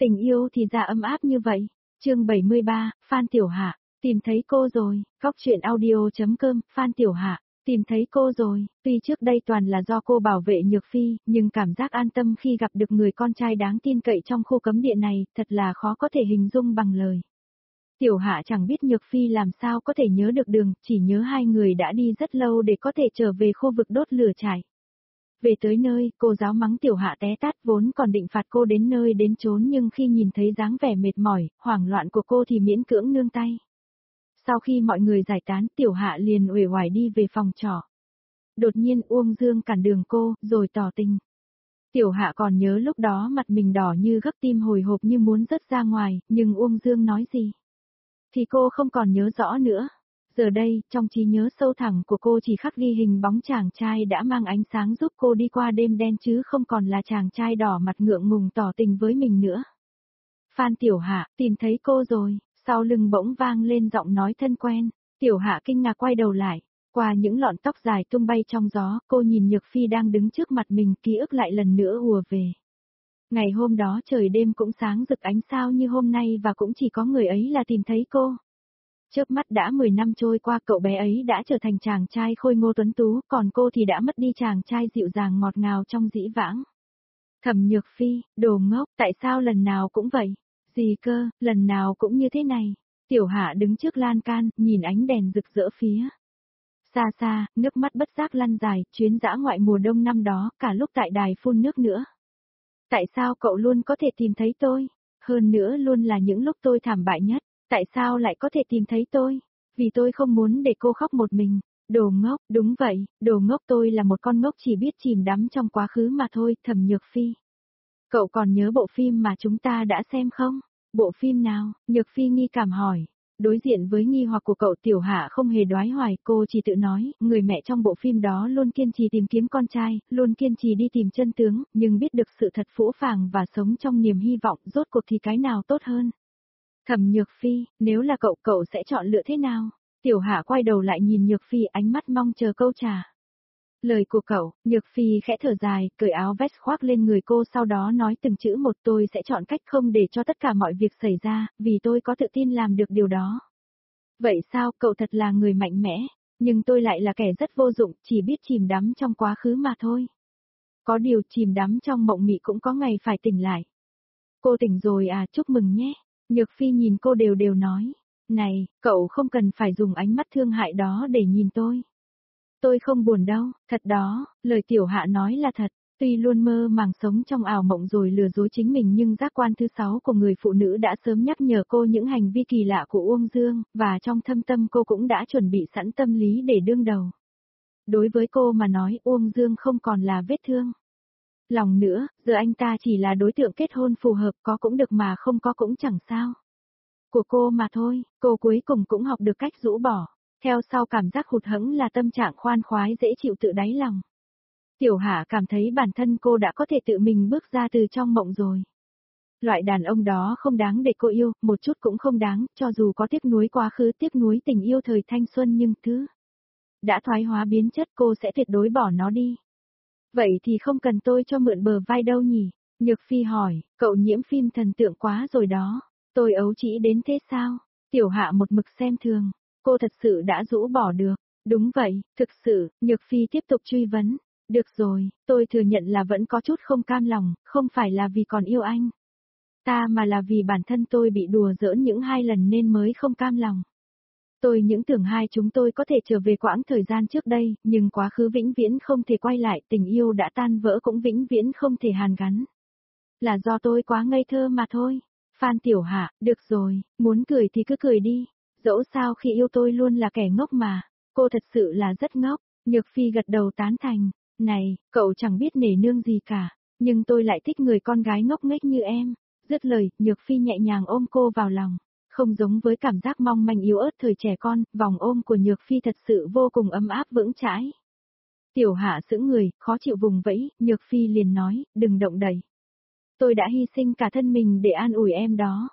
Tình yêu thì ra ấm áp như vậy. Chương 73, Phan Tiểu Hạ, tìm thấy cô rồi. Góc truyện audio.com, Phan Tiểu Hạ, tìm thấy cô rồi. Tuy trước đây toàn là do cô bảo vệ Nhược Phi, nhưng cảm giác an tâm khi gặp được người con trai đáng tin cậy trong khu cấm địa này, thật là khó có thể hình dung bằng lời. Tiểu Hạ chẳng biết Nhược Phi làm sao có thể nhớ được đường, chỉ nhớ hai người đã đi rất lâu để có thể trở về khu vực đốt lửa trại. Về tới nơi, cô giáo mắng Tiểu Hạ té tát, vốn còn định phạt cô đến nơi đến chốn, nhưng khi nhìn thấy dáng vẻ mệt mỏi, hoảng loạn của cô thì miễn cưỡng nương tay. Sau khi mọi người giải tán, Tiểu Hạ liền uể oải đi về phòng trọ. Đột nhiên Uông Dương cản đường cô, rồi tỏ tình. Tiểu Hạ còn nhớ lúc đó mặt mình đỏ như gấp, tim hồi hộp như muốn rớt ra ngoài, nhưng Uông Dương nói gì thì cô không còn nhớ rõ nữa. Giờ đây, trong trí nhớ sâu thẳm của cô chỉ khắc ghi hình bóng chàng trai đã mang ánh sáng giúp cô đi qua đêm đen, chứ không còn là chàng trai đỏ mặt ngượng ngùng tỏ tình với mình nữa. Phan Tiểu Hạ, tìm thấy cô rồi. Sau lưng bỗng vang lên giọng nói thân quen. Tiểu Hạ kinh ngạc quay đầu lại. Qua những lọn tóc dài tung bay trong gió, cô nhìn Nhược Phi đang đứng trước mặt mình, ký ức lại lần nữa ùa về. Ngày hôm đó trời đêm cũng sáng rực ánh sao như hôm nay, và cũng chỉ có người ấy là tìm thấy cô. Chớp mắt đã 10 năm trôi qua, cậu bé ấy đã trở thành chàng trai khôi ngô tuấn tú, còn cô thì đã mất đi chàng trai dịu dàng ngọt ngào trong dĩ vãng. Thẩm Nhược Phi, đồ ngốc, tại sao lần nào cũng vậy? Gì cơ, lần nào cũng như thế này? Tiểu Hạ đứng trước lan can, nhìn ánh đèn rực rỡ phía xa xa, nước mắt bất giác lăn dài, chuyến dã ngoại mùa đông năm đó, cả lúc tại đài phun nước nữa. Tại sao cậu luôn có thể tìm thấy tôi? Hơn nữa luôn là những lúc tôi thảm bại nhất. Tại sao lại có thể tìm thấy tôi? Vì tôi không muốn để cô khóc một mình. Đồ ngốc, đúng vậy, đồ ngốc, tôi là một con ngốc chỉ biết chìm đắm trong quá khứ mà thôi. Thẩm Nhược Phi. Cậu còn nhớ bộ phim mà chúng ta đã xem không? Bộ phim nào? Nhược Phi nghi cảm hỏi. Đối diện với nghi hoặc của cậu, Tiểu Hạ không hề đoái hoài, cô chỉ tự nói, người mẹ trong bộ phim đó luôn kiên trì tìm kiếm con trai, luôn kiên trì đi tìm chân tướng, nhưng biết được sự thật phũ phàng và sống trong niềm hy vọng, rốt cuộc thì cái nào tốt hơn? Thẩm Nhược Phi, nếu là cậu, cậu sẽ chọn lựa thế nào? Tiểu Hạ quay đầu lại nhìn Nhược Phi, ánh mắt mong chờ câu trả lời của cậu. Nhược Phi khẽ thở dài, cởi áo vest khoác lên người cô, sau đó nói từng chữ một, tôi sẽ chọn cách không để cho tất cả mọi việc xảy ra, vì tôi có tự tin làm được điều đó. Vậy sao, cậu thật là người mạnh mẽ, nhưng tôi lại là kẻ rất vô dụng, chỉ biết chìm đắm trong quá khứ mà thôi. Có điều chìm đắm trong mộng mị cũng có ngày phải tỉnh lại. Cô tỉnh rồi à, chúc mừng nhé. Nhược Phi nhìn cô đều đều nói. Này, cậu không cần phải dùng ánh mắt thương hại đó để nhìn tôi. Tôi không buồn đâu, thật đó, lời Tiểu Hạ nói là thật. Tuy luôn mơ màng sống trong ảo mộng rồi lừa dối chính mình, nhưng giác quan thứ 6 của người phụ nữ đã sớm nhắc nhở cô những hành vi kỳ lạ của Uông Dương, và trong thâm tâm cô cũng đã chuẩn bị sẵn tâm lý để đương đầu. Đối với cô mà nói, Uông Dương không còn là vết thương lòng nữa, giờ anh ta chỉ là đối tượng kết hôn phù hợp, có cũng được mà không có cũng chẳng sao. Của cô mà thôi, cô cuối cùng cũng học được cách rũ bỏ. Theo sau cảm giác hụt hẫng là tâm trạng khoan khoái dễ chịu tự đáy lòng. Tiểu Hạ cảm thấy bản thân cô đã có thể tự mình bước ra từ trong mộng rồi. Loại đàn ông đó không đáng để cô yêu, một chút cũng không đáng, cho dù có tiếc nuối quá khứ, tiếc nuối tình yêu thời thanh xuân, nhưng thứ đã thoái hóa biến chất, cô sẽ tuyệt đối bỏ nó đi. Vậy thì không cần tôi cho mượn bờ vai đâu nhỉ? Nhược Phi hỏi, cậu nhiễm phim thần tượng quá rồi đó. Tôi ấu trĩ đến thế sao? Tiểu Hạ một mực xem thường. Cô thật sự đã rũ bỏ được. Đúng vậy, thực sự, Nhược Phi tiếp tục truy vấn. Được rồi, tôi thừa nhận là vẫn có chút không cam lòng, không phải là vì còn yêu anh ta, mà là vì bản thân tôi bị đùa giỡn những 2 lần nên mới không cam lòng. Tôi những tưởng hai chúng tôi có thể trở về quãng thời gian trước đây, nhưng quá khứ vĩnh viễn không thể quay lại, tình yêu đã tan vỡ cũng vĩnh viễn không thể hàn gắn. Là do tôi quá ngây thơ mà thôi. Phan Tiểu Hạ, được rồi, muốn cười thì cứ cười đi. Dẫu sao khi yêu tôi luôn là kẻ ngốc mà. Cô thật sự là rất ngốc. Nhược Phi gật đầu tán thành. Này, cậu chẳng biết nể nương gì cả. Nhưng tôi lại thích người con gái ngốc nghếch như em. Dứt lời, Nhược Phi nhẹ nhàng ôm cô vào lòng. Không giống với cảm giác mong manh yếu ớt thời trẻ con, vòng ôm của Nhược Phi thật sự vô cùng ấm áp vững chãi. Tiểu Hạ sững người, khó chịu vùng vẫy, Nhược Phi liền nói, đừng động đậy. Tôi đã hy sinh cả thân mình để an ủi em đó.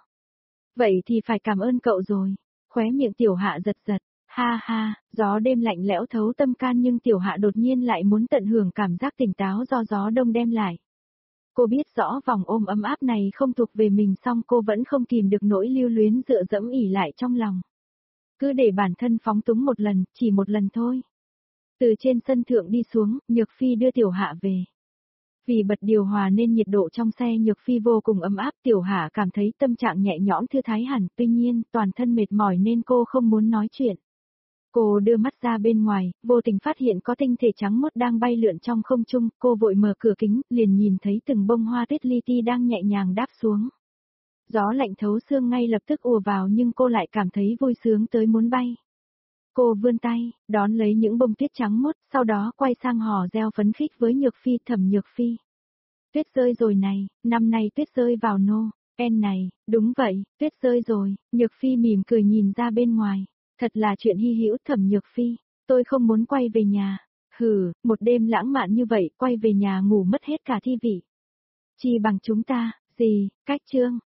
Vậy thì phải cảm ơn cậu rồi. Khóe miệng Tiểu Hạ giật giật. Ha ha, gió đêm lạnh lẽo thấu tâm can, nhưng Tiểu Hạ đột nhiên lại muốn tận hưởng cảm giác tỉnh táo do gió đông đem lại. Cô biết rõ vòng ôm ấm áp này không thuộc về mình, song cô vẫn không kìm được nỗi lưu luyến dựa dẫm ỉ lại trong lòng. Cứ để bản thân phóng túng một lần, chỉ một lần thôi. Từ trên sân thượng đi xuống, Nhược Phi đưa Tiểu Hạ về. Vì bật điều hòa nên nhiệt độ trong xe Nhược Phi vô cùng ấm áp, Tiểu Hạ cảm thấy tâm trạng nhẹ nhõm thư thái hẳn, tuy nhiên toàn thân mệt mỏi nên cô không muốn nói chuyện. Cô đưa mắt ra bên ngoài, vô tình phát hiện có tinh thể trắng muốt đang bay lượn trong không trung, cô vội mở cửa kính, liền nhìn thấy từng bông hoa tuyết li ti đang nhẹ nhàng đáp xuống. Gió lạnh thấu xương ngay lập tức ùa vào nhưng cô lại cảm thấy vui sướng tới muốn bay. Cô vươn tay, đón lấy những bông tuyết trắng muốt, sau đó quay sang hò reo phấn khích với Nhược Phi, Thẩm Nhược Phi. Tuyết rơi rồi này, năm nay tuyết rơi vào En này, đúng vậy, tuyết rơi rồi, Nhược Phi mỉm cười nhìn ra bên ngoài. Thật là chuyện hy hữu, Thẩm Nhược Phi, tôi không muốn quay về nhà. Hừ, một đêm lãng mạn như vậy, quay về nhà ngủ mất hết cả thi vị. Chi bằng chúng ta, gì, cách chương.